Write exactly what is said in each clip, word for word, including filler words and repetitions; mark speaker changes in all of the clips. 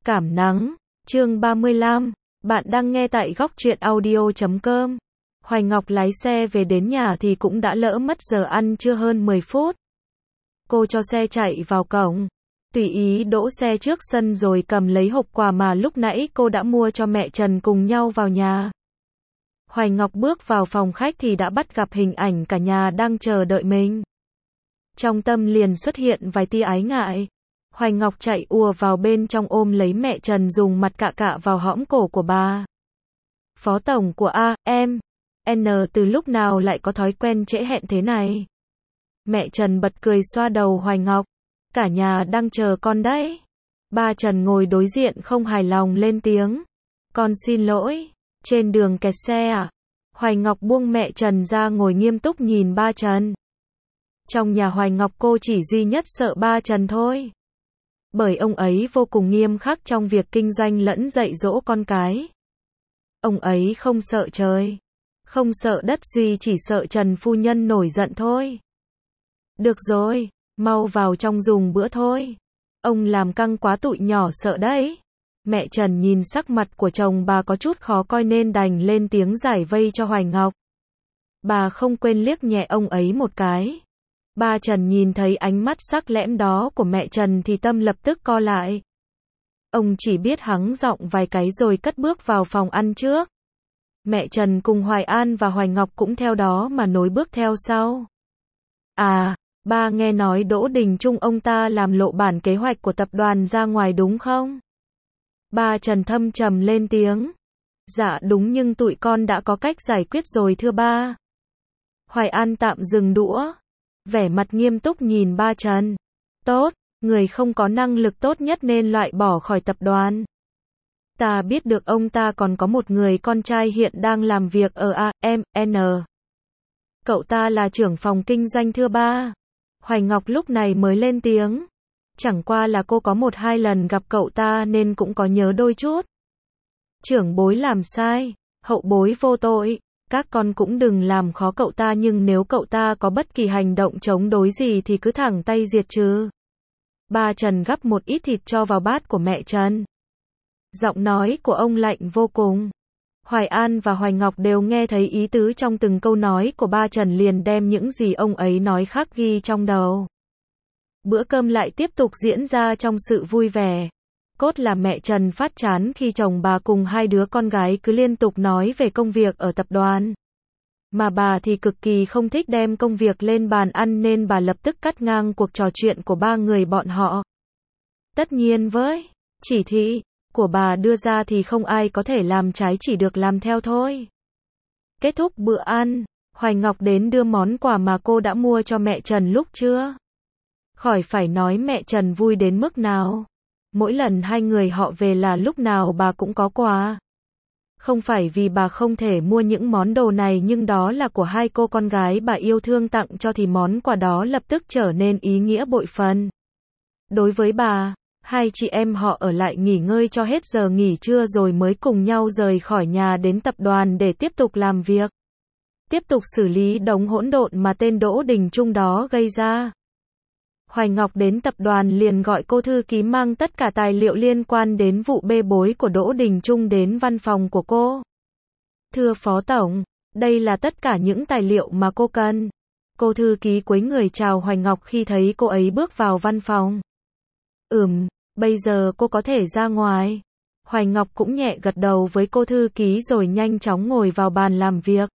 Speaker 1: Cảm nắng, chương ba mươi lăm, bạn đang nghe tại góc truyện audio chấm com. Hoài Ngọc lái xe về đến nhà thì cũng đã lỡ mất giờ ăn trưa hơn mười phút. Cô cho xe chạy vào cổng, tùy ý đỗ xe trước sân rồi cầm lấy hộp quà mà lúc nãy cô đã mua cho mẹ Trần cùng nhau vào nhà. Hoài Ngọc bước vào phòng khách thì đã bắt gặp hình ảnh cả nhà đang chờ đợi mình. Trong tâm liền xuất hiện vài tia ái ngại. Hoài Ngọc chạy ùa vào bên trong ôm lấy mẹ Trần dùng mặt cạ cạ vào hõm cổ của bà. Phó tổng của A, em, N từ lúc nào lại có thói quen trễ hẹn thế này? Mẹ Trần bật cười xoa đầu Hoài Ngọc. Cả nhà đang chờ con đấy. Ba Trần ngồi đối diện không hài lòng lên tiếng. Con xin lỗi, trên đường kẹt xe à? Hoài Ngọc buông mẹ Trần ra ngồi nghiêm túc nhìn ba Trần. Trong nhà Hoài Ngọc cô chỉ duy nhất sợ ba Trần thôi. Bởi ông ấy vô cùng nghiêm khắc trong việc kinh doanh lẫn dạy dỗ con cái. Ông ấy không sợ trời, không sợ đất, duy chỉ sợ Trần phu nhân nổi giận thôi. Được rồi, mau vào trong dùng bữa thôi. Ông làm căng quá tụi nhỏ sợ đấy. Mẹ Trần nhìn sắc mặt của chồng bà có chút khó coi nên đành lên tiếng giải vây cho Hoài Ngọc. Bà không quên liếc nhẹ ông ấy một cái. Ba Trần nhìn thấy ánh mắt sắc lẻm đó của mẹ Trần thì tâm lập tức co lại. Ông chỉ biết hắng giọng vài cái rồi cất bước vào phòng ăn trước. Mẹ Trần cùng Hoài An và Hoài Ngọc cũng theo đó mà nối bước theo sau. À, ba nghe nói Đỗ Đình Trung ông ta làm lộ bản kế hoạch của tập đoàn ra ngoài đúng không? Ba Trần thâm trầm lên tiếng. Dạ đúng, nhưng tụi con đã có cách giải quyết rồi thưa ba. Hoài An tạm dừng đũa, vẻ mặt nghiêm túc nhìn ba Trần. Tốt, người không có năng lực tốt nhất nên loại bỏ khỏi tập đoàn. Ta biết được ông ta còn có một người con trai hiện đang làm việc ở A, M, N. Cậu ta là trưởng phòng kinh doanh thưa ba. Hoài Ngọc lúc này mới lên tiếng. Chẳng qua là cô có một hai lần gặp cậu ta nên cũng có nhớ đôi chút. Trưởng bối làm sai, hậu bối vô tội. Các con cũng đừng làm khó cậu ta, nhưng nếu cậu ta có bất kỳ hành động chống đối gì thì cứ thẳng tay diệt trừ. Ba Trần gắp một ít thịt cho vào bát của mẹ Trần. Giọng nói của ông lạnh vô cùng. Hoài An và Hoài Ngọc đều nghe thấy ý tứ trong từng câu nói của ba Trần, liền đem những gì ông ấy nói khắc ghi trong đầu. Bữa cơm lại tiếp tục diễn ra trong sự vui vẻ. Cốt là mẹ Trần phát chán khi chồng bà cùng hai đứa con gái cứ liên tục nói về công việc ở tập đoàn. Mà bà thì cực kỳ không thích đem công việc lên bàn ăn nên bà lập tức cắt ngang cuộc trò chuyện của ba người bọn họ. Tất nhiên với chỉ thị của bà đưa ra thì không ai có thể làm trái, chỉ được làm theo thôi. Kết thúc bữa ăn, Hoài Ngọc đến đưa món quà mà cô đã mua cho mẹ Trần lúc trưa. Khỏi phải nói mẹ Trần vui đến mức nào. Mỗi lần hai người họ về là lúc nào bà cũng có quà. Không phải vì bà không thể mua những món đồ này, nhưng đó là của hai cô con gái bà yêu thương tặng cho thì món quà đó lập tức trở nên ý nghĩa bội phần. Đối với bà, hai chị em họ ở lại nghỉ ngơi cho hết giờ nghỉ trưa rồi mới cùng nhau rời khỏi nhà đến tập đoàn để tiếp tục làm việc. Tiếp tục xử lý đống hỗn độn mà tên Đỗ Đình Trung đó gây ra. Hoài Ngọc đến tập đoàn liền gọi cô thư ký mang tất cả tài liệu liên quan đến vụ bê bối của Đỗ Đình Trung đến văn phòng của cô. Thưa Phó Tổng, đây là tất cả những tài liệu mà cô cần. Cô thư ký cúi người chào Hoài Ngọc khi thấy cô ấy bước vào văn phòng. Ừm, bây giờ cô có thể ra ngoài. Hoài Ngọc cũng nhẹ gật đầu với cô thư ký rồi nhanh chóng ngồi vào bàn làm việc.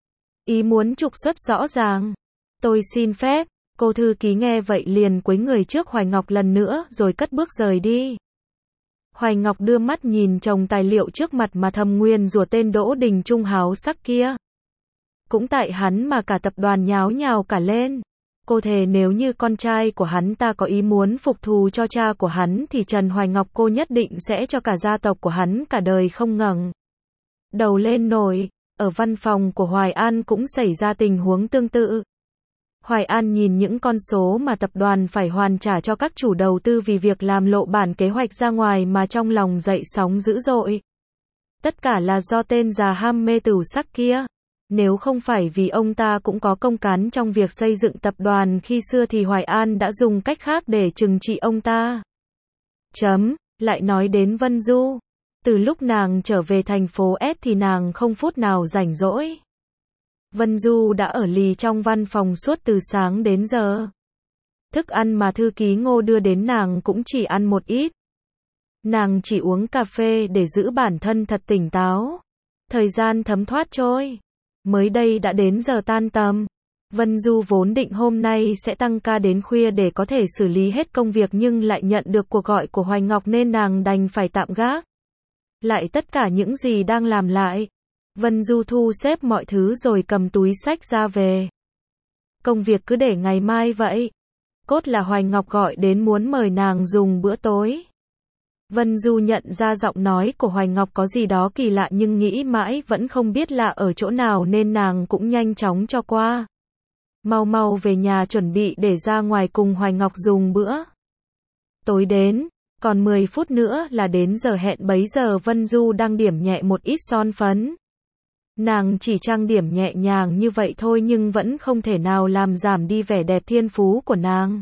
Speaker 1: Ý muốn trục xuất rõ ràng. Tôi xin phép. Cô thư ký nghe vậy liền cúi người trước Hoài Ngọc lần nữa rồi cất bước rời đi. Hoài Ngọc đưa mắt nhìn chồng tài liệu trước mặt mà thầm nguyền rủa tên Đỗ Đình Trung háo sắc kia. Cũng tại hắn mà cả tập đoàn nháo nhào cả lên. Cô thề nếu như con trai của hắn ta có ý muốn phục thù cho cha của hắn thì Trần Hoài Ngọc cô nhất định sẽ cho cả gia tộc của hắn cả đời không ngẩng đầu lên nổi. Ở văn phòng của Hoài An cũng xảy ra tình huống tương tự. Hoài An nhìn những con số mà tập đoàn phải hoàn trả cho các chủ đầu tư vì việc làm lộ bản kế hoạch ra ngoài mà trong lòng dậy sóng dữ dội. Tất cả là do tên già ham mê tửu sắc kia. Nếu không phải vì ông ta cũng có công cán trong việc xây dựng tập đoàn khi xưa thì Hoài An đã dùng cách khác để trừng trị ông ta. Chấm. Lại nói đến Vân Du. Từ lúc nàng trở về thành phố S thì nàng không phút nào rảnh rỗi. Vân Du đã ở lì trong văn phòng suốt từ sáng đến giờ. Thức ăn mà thư ký Ngô đưa đến nàng cũng chỉ ăn một ít. Nàng chỉ uống cà phê để giữ bản thân thật tỉnh táo. Thời gian thấm thoát trôi. Mới đây đã đến giờ tan tầm. Vân Du vốn định hôm nay sẽ tăng ca đến khuya để có thể xử lý hết công việc nhưng lại nhận được cuộc gọi của Hoài Ngọc nên nàng đành phải tạm gác lại tất cả những gì đang làm lại. Vân Du thu xếp mọi thứ rồi cầm túi xách ra về. Công việc cứ để ngày mai vậy. Cốt là Hoài Ngọc gọi đến muốn mời nàng dùng bữa tối. Vân Du nhận ra giọng nói của Hoài Ngọc có gì đó kỳ lạ nhưng nghĩ mãi vẫn không biết lạ ở chỗ nào nên nàng cũng nhanh chóng cho qua. Mau mau về nhà chuẩn bị để ra ngoài cùng Hoài Ngọc dùng bữa. Tối đến, còn mười phút nữa là đến giờ hẹn bấy giờ Vân Du đang điểm nhẹ một ít son phấn. Nàng chỉ trang điểm nhẹ nhàng như vậy thôi nhưng vẫn không thể nào làm giảm đi vẻ đẹp thiên phú của nàng.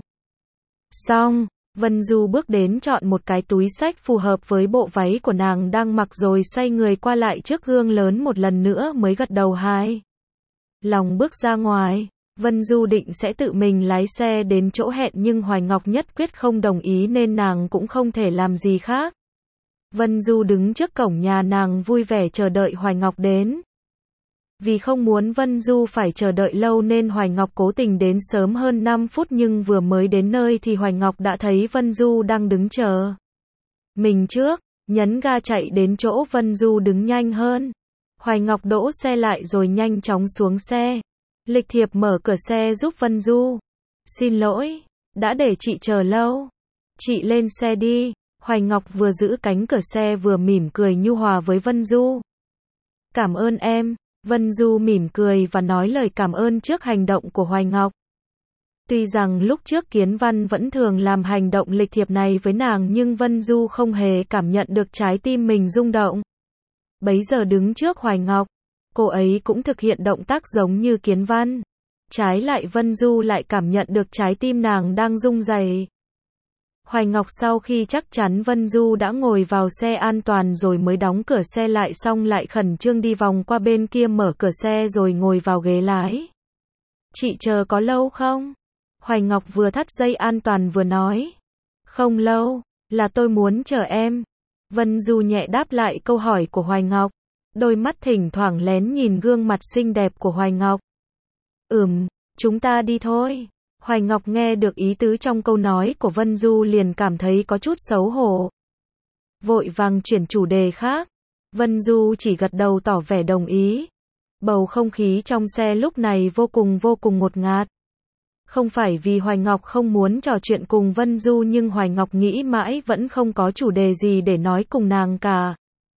Speaker 1: Xong, Vân Du bước đến chọn một cái túi xách phù hợp với bộ váy của nàng đang mặc rồi xoay người qua lại trước gương lớn một lần nữa mới gật đầu hài lòng bước ra ngoài. Vân Du định sẽ tự mình lái xe đến chỗ hẹn nhưng Hoài Ngọc nhất quyết không đồng ý nên nàng cũng không thể làm gì khác. Vân Du đứng trước cổng nhà nàng vui vẻ chờ đợi Hoài Ngọc đến. Vì không muốn Vân Du phải chờ đợi lâu nên Hoài Ngọc cố tình đến sớm hơn năm phút nhưng vừa mới đến nơi thì Hoài Ngọc đã thấy Vân Du đang đứng chờ mình trước, nhấn ga chạy đến chỗ Vân Du đứng nhanh hơn. Hoài Ngọc đỗ xe lại rồi nhanh chóng xuống xe. Lịch thiệp mở cửa xe giúp Vân Du. Xin lỗi, đã để chị chờ lâu. Chị lên xe đi. Hoài Ngọc vừa giữ cánh cửa xe vừa mỉm cười nhu hòa với Vân Du. Cảm ơn em. Vân Du mỉm cười và nói lời cảm ơn trước hành động của Hoài Ngọc. Tuy rằng lúc trước Kiến Văn vẫn thường làm hành động lịch thiệp này với nàng nhưng Vân Du không hề cảm nhận được trái tim mình rung động. Bấy giờ đứng trước Hoài Ngọc, cô ấy cũng thực hiện động tác giống như Kiến Văn. Trái lại Vân Du lại cảm nhận được trái tim nàng đang rung rẩy. Hoài Ngọc sau khi chắc chắn Vân Du đã ngồi vào xe an toàn rồi mới đóng cửa xe lại xong lại khẩn trương đi vòng qua bên kia mở cửa xe rồi ngồi vào ghế lái. Chị chờ có lâu không? Hoài Ngọc vừa thắt dây an toàn vừa nói. Không lâu, là tôi muốn chờ em. Vân Du nhẹ đáp lại câu hỏi của Hoài Ngọc. Đôi mắt thỉnh thoảng lén nhìn gương mặt xinh đẹp của Hoài Ngọc. Ừm, chúng ta đi thôi. Hoài Ngọc nghe được ý tứ trong câu nói của Vân Du liền cảm thấy có chút xấu hổ. Vội vàng chuyển chủ đề khác. Vân Du chỉ gật đầu tỏ vẻ đồng ý. Bầu không khí trong xe lúc này vô cùng vô cùng ngột ngạt. Không phải vì Hoài Ngọc không muốn trò chuyện cùng Vân Du nhưng Hoài Ngọc nghĩ mãi vẫn không có chủ đề gì để nói cùng nàng cả.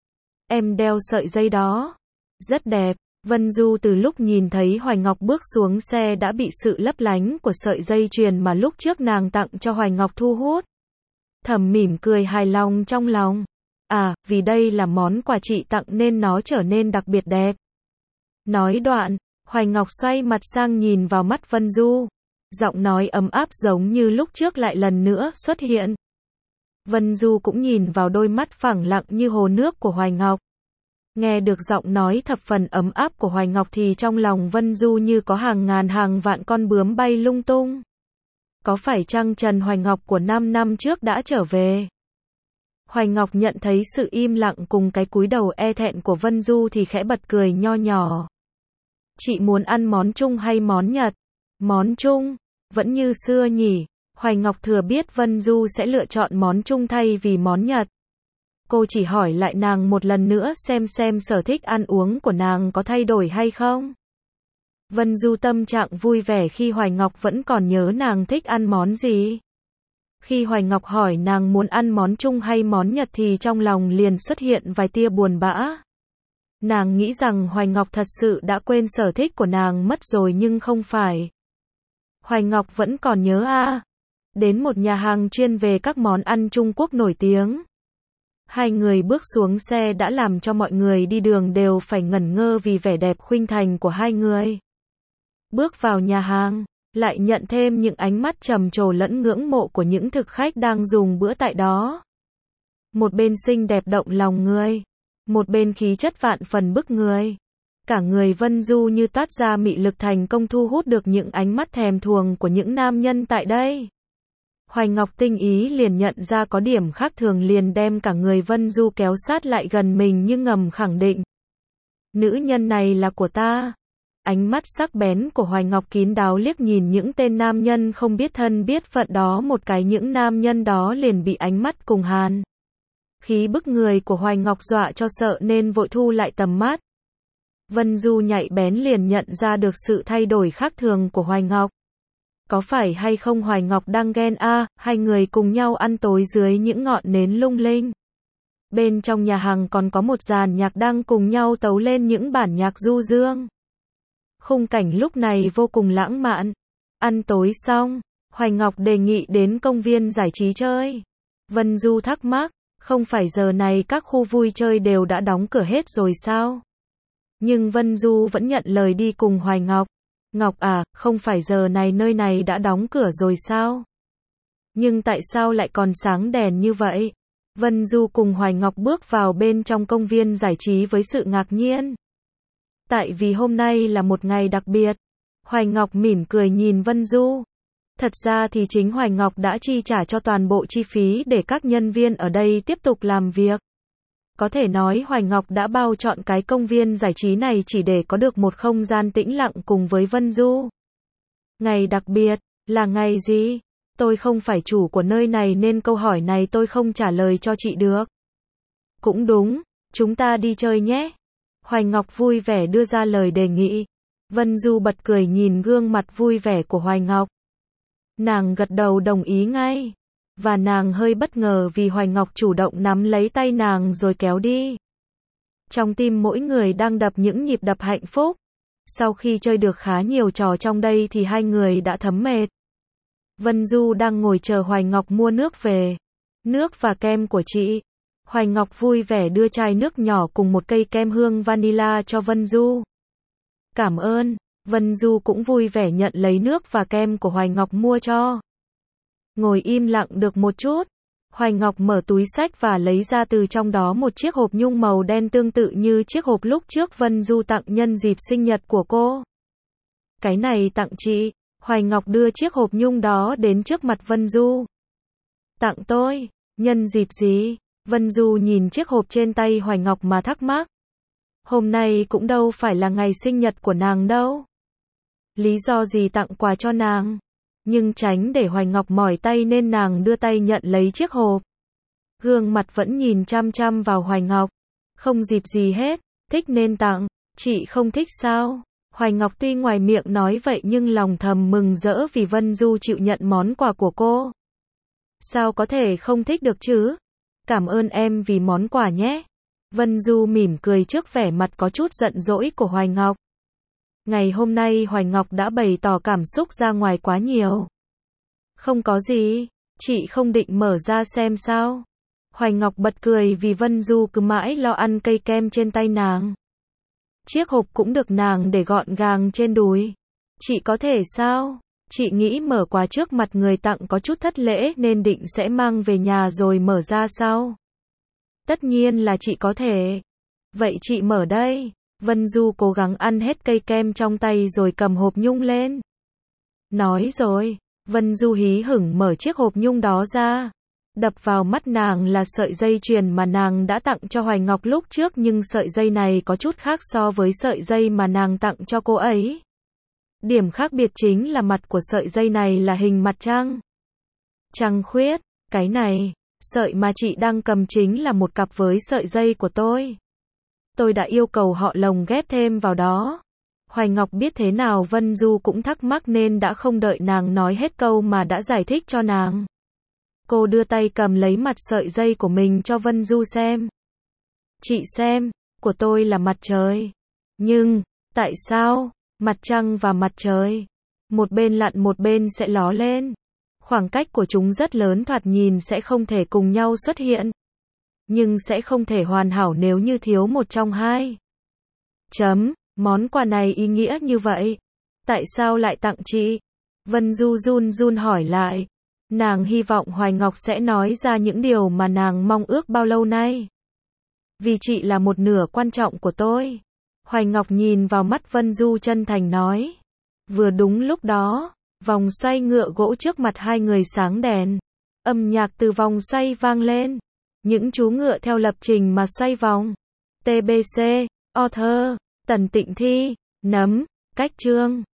Speaker 1: Em đeo sợi dây đó. Rất đẹp. Vân Du từ lúc nhìn thấy Hoài Ngọc bước xuống xe đã bị sự lấp lánh của sợi dây chuyền mà lúc trước nàng tặng cho Hoài Ngọc thu hút. Thầm mỉm cười hài lòng trong lòng. À, vì đây là món quà chị tặng nên nó trở nên đặc biệt đẹp. Nói đoạn, Hoài Ngọc xoay mặt sang nhìn vào mắt Vân Du. Giọng nói ấm áp giống như lúc trước lại lần nữa xuất hiện. Vân Du cũng nhìn vào đôi mắt phẳng lặng như hồ nước của Hoài Ngọc. Nghe được giọng nói thập phần ấm áp của Hoài Ngọc thì trong lòng Vân Du như có hàng ngàn hàng vạn con bướm bay lung tung. Có phải chăng Trần Hoài Ngọc của năm năm trước đã trở về? Hoài Ngọc nhận thấy sự im lặng cùng cái cúi đầu e thẹn của Vân Du thì khẽ bật cười nho nhỏ. Chị muốn ăn món Trung hay món Nhật? Món Trung, vẫn như xưa nhỉ? Hoài Ngọc thừa biết Vân Du sẽ lựa chọn món Trung thay vì món Nhật. Cô chỉ hỏi lại nàng một lần nữa xem xem sở thích ăn uống của nàng có thay đổi hay không. Vân Du tâm trạng vui vẻ khi Hoài Ngọc vẫn còn nhớ nàng thích ăn món gì. Khi Hoài Ngọc hỏi nàng muốn ăn món Trung hay món Nhật thì trong lòng liền xuất hiện vài tia buồn bã. Nàng nghĩ rằng Hoài Ngọc thật sự đã quên sở thích của nàng mất rồi nhưng không phải. Hoài Ngọc vẫn còn nhớ à. Đến một nhà hàng chuyên về các món ăn Trung Quốc nổi tiếng. Hai người bước xuống xe đã làm cho mọi người đi đường đều phải ngẩn ngơ vì vẻ đẹp khuynh thành của hai người. Bước vào nhà hàng, lại nhận thêm những ánh mắt trầm trồ lẫn ngưỡng mộ của những thực khách đang dùng bữa tại đó. Một bên xinh đẹp động lòng người, một bên khí chất vạn phần bức người. Cả người Vân Du như toát ra mị lực, thành công thu hút được những ánh mắt thèm thuồng của những nam nhân tại đây. Hoài Ngọc tinh ý liền nhận ra có điểm khác thường, liền đem cả người Vân Du kéo sát lại gần mình nhưng ngầm khẳng định. Nữ nhân này là của ta. Ánh mắt sắc bén của Hoài Ngọc kín đáo liếc nhìn những tên nam nhân không biết thân biết phận đó một cái, những nam nhân đó liền bị ánh mắt cùng hàn khí bức người của Hoài Ngọc dọa cho sợ nên vội thu lại tầm mắt. Vân Du nhạy bén liền nhận ra được sự thay đổi khác thường của Hoài Ngọc. Có phải hay không Hoài Ngọc đang ghen a? À, hai người cùng nhau ăn tối dưới những ngọn nến lung linh. Bên trong nhà hàng còn có một dàn nhạc đang cùng nhau tấu lên những bản nhạc du dương. Khung cảnh lúc này vô cùng lãng mạn. Ăn tối xong, Hoài Ngọc đề nghị đến công viên giải trí chơi. Vân Du thắc mắc, không phải giờ này các khu vui chơi đều đã đóng cửa hết rồi sao? Nhưng Vân Du vẫn nhận lời đi cùng Hoài Ngọc. Ngọc à, không phải giờ này nơi này đã đóng cửa rồi sao? Nhưng tại sao lại còn sáng đèn như vậy? Vân Du cùng Hoài Ngọc bước vào bên trong công viên giải trí với sự ngạc nhiên. Tại vì hôm nay là một ngày đặc biệt. Hoài Ngọc mỉm cười nhìn Vân Du. Thật ra thì chính Hoài Ngọc đã chi trả cho toàn bộ chi phí để các nhân viên ở đây tiếp tục làm việc. Có thể nói Hoài Ngọc đã bao trọn cái công viên giải trí này chỉ để có được một không gian tĩnh lặng cùng với Vân Du. Ngày đặc biệt, là ngày gì? Tôi không phải chủ của nơi này nên câu hỏi này tôi không trả lời cho chị được. Cũng đúng, chúng ta đi chơi nhé. Hoài Ngọc vui vẻ đưa ra lời đề nghị. Vân Du bật cười nhìn gương mặt vui vẻ của Hoài Ngọc. Nàng gật đầu đồng ý ngay. Và nàng hơi bất ngờ vì Hoài Ngọc chủ động nắm lấy tay nàng rồi kéo đi. Trong tim mỗi người đang đập những nhịp đập hạnh phúc. Sau khi chơi được khá nhiều trò trong đây thì hai người đã thấm mệt. Vân Du đang ngồi chờ Hoài Ngọc mua nước về. Nước và kem của chị. Hoài Ngọc vui vẻ đưa chai nước nhỏ cùng một cây kem hương vanilla cho Vân Du. Cảm ơn. Vân Du cũng vui vẻ nhận lấy nước và kem của Hoài Ngọc mua cho. Ngồi im lặng được một chút, Hoài Ngọc mở túi xách và lấy ra từ trong đó một chiếc hộp nhung màu đen tương tự như chiếc hộp lúc trước Vân Du tặng nhân dịp sinh nhật của cô. Cái này tặng chị. Hoài Ngọc đưa chiếc hộp nhung đó đến trước mặt Vân Du. Tặng tôi? Nhân dịp gì? Vân Du nhìn chiếc hộp trên tay Hoài Ngọc mà thắc mắc. Hôm nay cũng đâu phải là ngày sinh nhật của nàng đâu. Lý do gì tặng quà cho nàng? Nhưng tránh để Hoài Ngọc mỏi tay nên nàng đưa tay nhận lấy chiếc hộp. Gương mặt vẫn nhìn chăm chăm vào Hoài Ngọc. Không dịp gì hết, thích nên tặng, chị không thích sao? Hoài Ngọc tuy ngoài miệng nói vậy nhưng lòng thầm mừng rỡ vì Vân Du chịu nhận món quà của cô. Sao có thể không thích được chứ? Cảm ơn em vì món quà nhé. Vân Du mỉm cười trước vẻ mặt có chút giận dỗi của Hoài Ngọc. Ngày hôm nay Hoài Ngọc đã bày tỏ cảm xúc ra ngoài quá nhiều. Không có gì, chị không định mở ra xem sao? Hoài Ngọc bật cười vì Vân Du cứ mãi lo ăn cây kem trên tay nàng. Chiếc hộp cũng được nàng để gọn gàng trên đùi. Chị có thể sao? Chị nghĩ mở quà trước mặt người tặng có chút thất lễ nên định sẽ mang về nhà rồi mở ra sau. Tất nhiên là chị có thể. Vậy chị mở đây. Vân Du cố gắng ăn hết cây kem trong tay rồi cầm hộp nhung lên. Nói rồi, Vân Du hí hửng mở chiếc hộp nhung đó ra. Đập vào mắt nàng là sợi dây chuyền mà nàng đã tặng cho Hoài Ngọc lúc trước, nhưng sợi dây này có chút khác so với sợi dây mà nàng tặng cho cô ấy. Điểm khác biệt chính là mặt của sợi dây này là hình mặt trăng. Trăng khuyết, cái này, sợi mà chị đang cầm chính là một cặp với sợi dây của tôi. Tôi đã yêu cầu họ lồng ghép thêm vào đó. Hoài Ngọc biết thế nào Vân Du cũng thắc mắc nên đã không đợi nàng nói hết câu mà đã giải thích cho nàng. Cô đưa tay cầm lấy mặt sợi dây của mình cho Vân Du xem. Chị xem, của tôi là mặt trời. Nhưng, tại sao, mặt trăng và mặt trời, một bên lặn một bên sẽ ló lên. Khoảng cách của chúng rất lớn, thoạt nhìn sẽ không thể cùng nhau xuất hiện. Nhưng sẽ không thể hoàn hảo nếu như thiếu một trong hai. Chấm, món quà này ý nghĩa như vậy. Tại sao lại tặng chị? Vân Du run run hỏi lại. Nàng hy vọng Hoài Ngọc sẽ nói ra những điều mà nàng mong ước bao lâu nay. Vì chị là một nửa quan trọng của tôi. Hoài Ngọc nhìn vào mắt Vân Du chân thành nói. Vừa đúng lúc đó, vòng xoay ngựa gỗ trước mặt hai người sáng đèn. Âm nhạc từ vòng xoay vang lên. Những chú ngựa theo lập trình mà xoay vòng. tê bê xê, Author, Tần Tịnh Thi, Nấm, Cách Chương.